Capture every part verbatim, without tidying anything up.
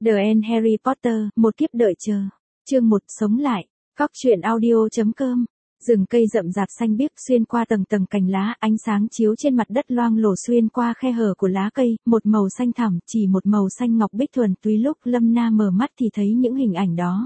The End Harry Potter, một kiếp đợi chờ. Chương một, sống lại. Cóc truyện audio chấm com. Rừng cây rậm rạp xanh biếc xuyên qua tầng tầng cành lá, ánh sáng chiếu trên mặt đất loang lổ xuyên qua khe hở của lá cây, một màu xanh thẳm, chỉ một màu xanh ngọc bích thuần túy. Lúc Lâm Na mở mắt thì thấy những hình ảnh đó.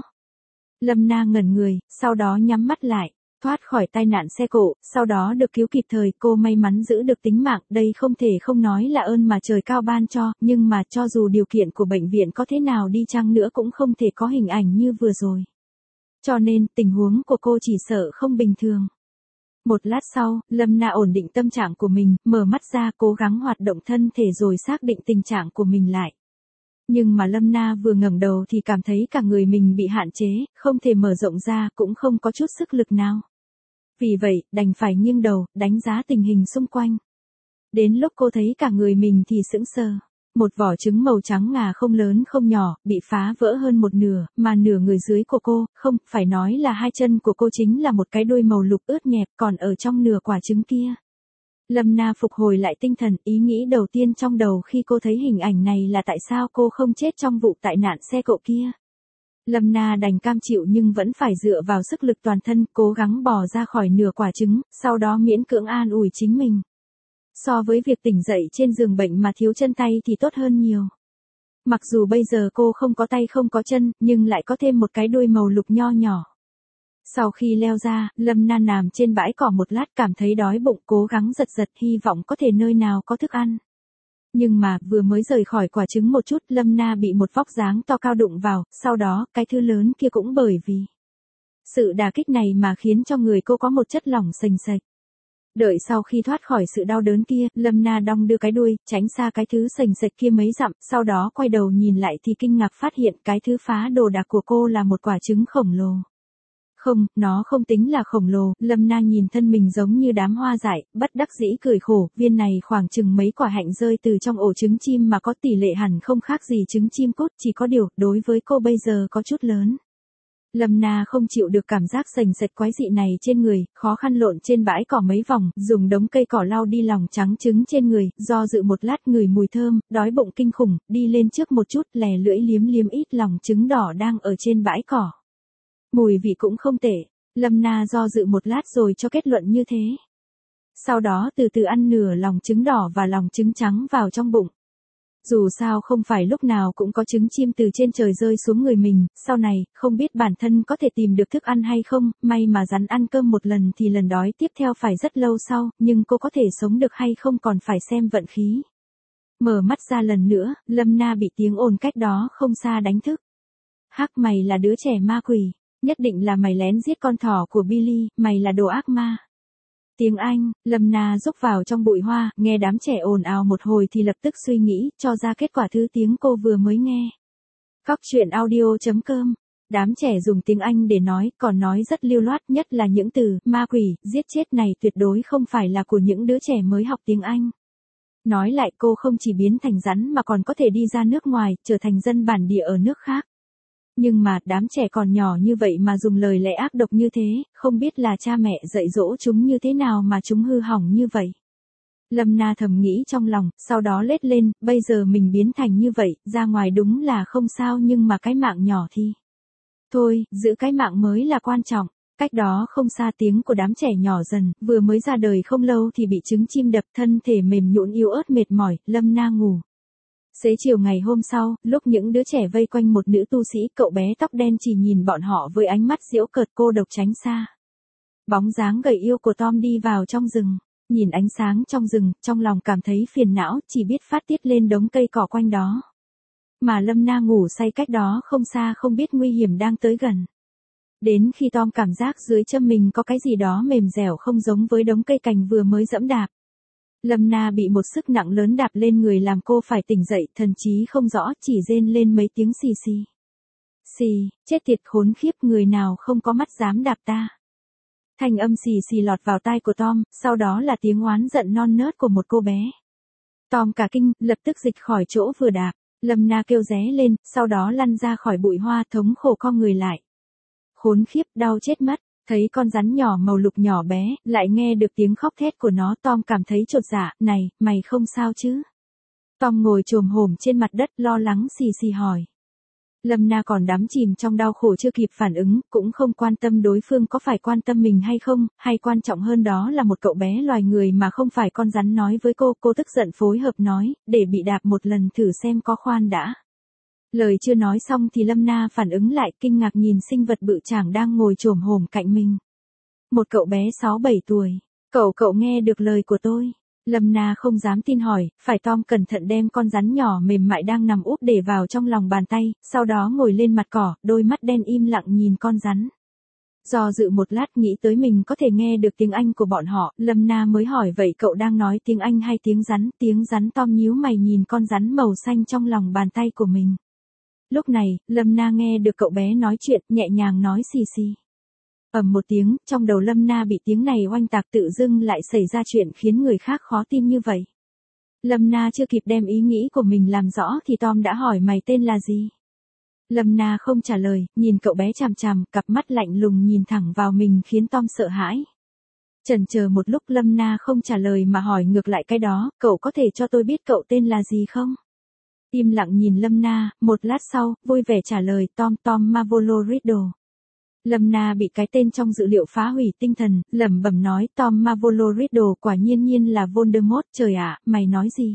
Lâm Na ngẩn người, sau đó nhắm mắt lại. Thoát khỏi tai nạn xe cộ, sau đó được cứu kịp thời, cô may mắn giữ được tính mạng, đây không thể không nói là ơn mà trời cao ban cho, nhưng mà cho dù điều kiện của bệnh viện có thế nào đi chăng nữa cũng không thể có hình ảnh như vừa rồi. Cho nên, tình huống của cô chỉ sợ không bình thường. Một lát sau, Lâm Na ổn định tâm trạng của mình, mở mắt ra cố gắng hoạt động thân thể rồi xác định tình trạng của mình lại. Nhưng mà Lâm Na vừa ngẩng đầu thì cảm thấy cả người mình bị hạn chế, không thể mở rộng ra, cũng không có chút sức lực nào. Vì vậy, đành phải nghiêng đầu, đánh giá tình hình xung quanh. Đến lúc cô thấy cả người mình thì sững sờ. Một vỏ trứng màu trắng ngà không lớn không nhỏ, bị phá vỡ hơn một nửa, mà nửa người dưới của cô, không, phải nói là hai chân của cô chính là một cái đuôi màu lục ướt nhẹp, còn ở trong nửa quả trứng kia. Lâm Na phục hồi lại tinh thần, ý nghĩ đầu tiên trong đầu khi cô thấy hình ảnh này là tại sao cô không chết trong vụ tai nạn xe cộ kia. Lâm Na đành cam chịu nhưng vẫn phải dựa vào sức lực toàn thân, cố gắng bò ra khỏi nửa quả trứng, sau đó miễn cưỡng an ủi chính mình. So với việc tỉnh dậy trên giường bệnh mà thiếu chân tay thì tốt hơn nhiều. Mặc dù bây giờ cô không có tay không có chân, nhưng lại có thêm một cái đuôi màu lục nho nhỏ. Sau khi leo ra, Lâm Na nằm trên bãi cỏ một lát cảm thấy đói bụng, cố gắng giật giật hy vọng có thể nơi nào có thức ăn. Nhưng mà, vừa mới rời khỏi quả trứng một chút, Lâm Na bị một vóc dáng to cao đụng vào, sau đó, cái thứ lớn kia cũng bởi vì sự đả kích này mà khiến cho người cô có một chất lỏng sềnh sệch. Đợi sau khi thoát khỏi sự đau đớn kia, Lâm Na đong đưa cái đuôi, tránh xa cái thứ sềnh sệch kia mấy dặm, sau đó quay đầu nhìn lại thì kinh ngạc phát hiện cái thứ phá đồ đạc của cô là một quả trứng khổng lồ. Không, nó không tính là khổng lồ, Lâm Na nhìn thân mình giống như đám hoa dại, bất đắc dĩ cười khổ, viên này khoảng chừng mấy quả hạnh rơi từ trong ổ trứng chim mà có tỷ lệ hẳn không khác gì trứng chim cút, chỉ có điều, đối với cô bây giờ có chút lớn. Lâm Na không chịu được cảm giác sềnh sệch quái dị này trên người, khó khăn lộn trên bãi cỏ mấy vòng, dùng đống cây cỏ lau đi lòng trắng trứng trên người, do dự một lát ngửi mùi thơm, đói bụng kinh khủng, đi lên trước một chút, lè lưỡi liếm liếm ít lòng trứng đỏ đang ở trên bãi cỏ. Mùi vị cũng không tệ, Lâm Na do dự một lát rồi cho kết luận như thế. Sau đó từ từ ăn nửa lòng trứng đỏ và lòng trứng trắng vào trong bụng. Dù sao không phải lúc nào cũng có trứng chim từ trên trời rơi xuống người mình, sau này, không biết bản thân có thể tìm được thức ăn hay không, may mà rắn ăn cơm một lần thì lần đói tiếp theo phải rất lâu sau, nhưng cô có thể sống được hay không còn phải xem vận khí. Mở mắt ra lần nữa, Lâm Na bị tiếng ồn cách đó không xa đánh thức. Hắc, mày là đứa trẻ ma quỷ, nhất định là mày lén giết con thỏ của Billy, mày là đồ ác ma. Tiếng Anh, Lâm Na rúc vào trong bụi hoa, nghe đám trẻ ồn ào một hồi thì lập tức suy nghĩ, cho ra kết quả thứ tiếng cô vừa mới nghe. Cóc truyện audio chấm com. Đám trẻ dùng tiếng Anh để nói, còn nói rất lưu loát, nhất là những từ, ma quỷ, giết chết này tuyệt đối không phải là của những đứa trẻ mới học tiếng Anh. Nói lại cô không chỉ biến thành rắn mà còn có thể đi ra nước ngoài, trở thành dân bản địa ở nước khác. Nhưng mà, đám trẻ còn nhỏ như vậy mà dùng lời lẽ ác độc như thế, không biết là cha mẹ dạy dỗ chúng như thế nào mà chúng hư hỏng như vậy. Lâm Na thầm nghĩ trong lòng, sau đó lết lên, bây giờ mình biến thành như vậy, ra ngoài đúng là không sao nhưng mà cái mạng nhỏ thì. Thôi, giữ cái mạng mới là quan trọng. Cách đó không xa tiếng của đám trẻ nhỏ dần, vừa mới ra đời không lâu thì bị trứng chim đập, thân thể mềm nhũn yếu ớt mệt mỏi, Lâm Na ngủ. Xế chiều ngày hôm sau, lúc những đứa trẻ vây quanh một nữ tu sĩ, cậu bé tóc đen chỉ nhìn bọn họ với ánh mắt giễu cợt, cô độc tránh xa. Bóng dáng gầy yêu của Tom đi vào trong rừng, nhìn ánh sáng trong rừng, trong lòng cảm thấy phiền não, chỉ biết phát tiết lên đống cây cỏ quanh đó. Mà Lâm Na ngủ say cách đó không xa không biết nguy hiểm đang tới gần. Đến khi Tom cảm giác dưới chân mình có cái gì đó mềm dẻo không giống với đống cây cành vừa mới dẫm đạp. Lâm Na bị một sức nặng lớn đạp lên người làm cô phải tỉnh dậy, thần trí không rõ, chỉ rên lên mấy tiếng xì xì. Xì, chết tiệt khốn khiếp, người nào không có mắt dám đạp ta. Thanh âm xì xì lọt vào tai của Tom, sau đó là tiếng oán giận non nớt của một cô bé. Tom cả kinh, lập tức dịch khỏi chỗ vừa đạp, Lâm Na kêu ré lên, sau đó lăn ra khỏi bụi hoa thống khổ co người lại. Khốn khiếp, đau chết mất. Thấy con rắn nhỏ màu lục nhỏ bé, lại nghe được tiếng khóc thét của nó, Tom cảm thấy chột dạ, này, mày không sao chứ? Tom ngồi chồm hổm trên mặt đất lo lắng xì xì hỏi. Lâm Na còn đắm chìm trong đau khổ chưa kịp phản ứng, cũng không quan tâm đối phương có phải quan tâm mình hay không, hay quan trọng hơn đó là một cậu bé loài người mà không phải con rắn nói với cô, cô tức giận phối hợp nói, để bị đạp một lần thử xem có khoan đã. Lời chưa nói xong thì Lâm Na phản ứng lại, kinh ngạc nhìn sinh vật bự chảng đang ngồi chồm hổm cạnh mình. Một cậu bé sáu bảy tuổi. Cậu cậu nghe được lời của tôi. Lâm Na không dám tin hỏi, phải Tom cẩn thận đem con rắn nhỏ mềm mại đang nằm úp để vào trong lòng bàn tay, sau đó ngồi lên mặt cỏ, đôi mắt đen im lặng nhìn con rắn. Do dự một lát nghĩ tới mình có thể nghe được tiếng Anh của bọn họ, Lâm Na mới hỏi vậy cậu đang nói tiếng Anh hay tiếng rắn, tiếng rắn. Tom nhíu mày nhìn con rắn màu xanh trong lòng bàn tay của mình. Lúc này, Lâm Na nghe được cậu bé nói chuyện, nhẹ nhàng nói xì xì. Ầm một tiếng, trong đầu Lâm Na bị tiếng này oanh tạc, tự dưng lại xảy ra chuyện khiến người khác khó tin như vậy. Lâm Na chưa kịp đem ý nghĩ của mình làm rõ thì Tom đã hỏi mày tên là gì? Lâm Na không trả lời, nhìn cậu bé chằm chằm, cặp mắt lạnh lùng nhìn thẳng vào mình khiến Tom sợ hãi. Chần chờ một lúc Lâm Na không trả lời mà hỏi ngược lại cái đó, cậu có thể cho tôi biết cậu tên là gì không? Im lặng nhìn Lâm Na, một lát sau, vui vẻ trả lời Tom Tom Marvolo Riddle. Lâm Na bị cái tên trong dữ liệu phá hủy tinh thần, lẩm bẩm nói Tom Marvolo Riddle quả nhiên nhiên là Voldemort, trời ạ, mày nói gì?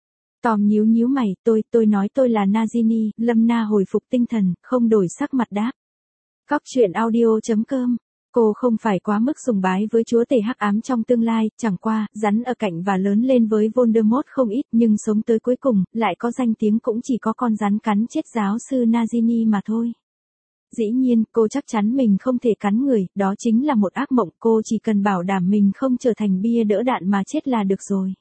Tom nhíu nhíu mày, tôi, tôi nói tôi là Nagini, Lâm Na hồi phục tinh thần, không đổi sắc mặt đáp. Cóc truyện audio chấm com. Cô không phải quá mức sùng bái với chúa tể hắc ám trong tương lai, chẳng qua, rắn ở cạnh và lớn lên với Voldemort không ít nhưng sống tới cuối cùng, lại có danh tiếng cũng chỉ có con rắn cắn chết giáo sư Nagini mà thôi. Dĩ nhiên, cô chắc chắn mình không thể cắn người, đó chính là một ác mộng, cô chỉ cần bảo đảm mình không trở thành bia đỡ đạn mà chết là được rồi.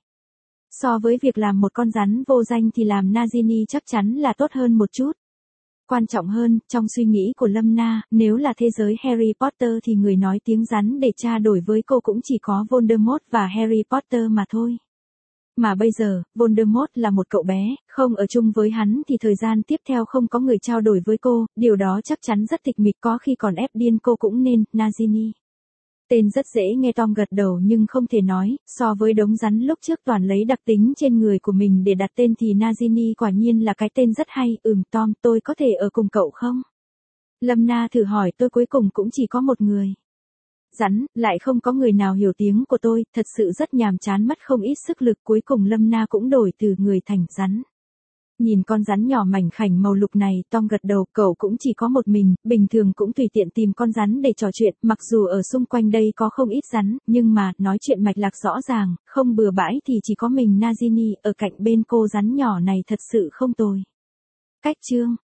So với việc làm một con rắn vô danh thì làm Nagini chắc chắn là tốt hơn một chút. Quan trọng hơn, trong suy nghĩ của Lâm Na, nếu là thế giới Harry Potter thì người nói tiếng rắn để tra đổi với cô cũng chỉ có Voldemort và Harry Potter mà thôi. Mà bây giờ, Voldemort là một cậu bé, không ở chung với hắn thì thời gian tiếp theo không có người trao đổi với cô, điều đó chắc chắn rất tịch mịch, có khi còn ép điên cô cũng nên, Nagini. Tên rất dễ nghe. Tom gật đầu nhưng không thể nói, so với đống rắn lúc trước toàn lấy đặc tính trên người của mình để đặt tên thì Nagini quả nhiên là cái tên rất hay. Ừm Tom, tôi có thể ở cùng cậu không? Lâm Na thử hỏi, tôi cuối cùng cũng chỉ có một người. Rắn, lại không có người nào hiểu tiếng của tôi, thật sự rất nhàm chán, mất không ít sức lực, cuối cùng Lâm Na cũng đổi từ người thành rắn. Nhìn con rắn nhỏ mảnh khảnh màu lục này, Tom gật đầu, cậu cũng chỉ có một mình, bình thường cũng tùy tiện tìm con rắn để trò chuyện, mặc dù ở xung quanh đây có không ít rắn, nhưng mà, nói chuyện mạch lạc rõ ràng, không bừa bãi thì chỉ có mình Nagini, ở cạnh bên cô rắn nhỏ này thật sự không tồi. Cách chương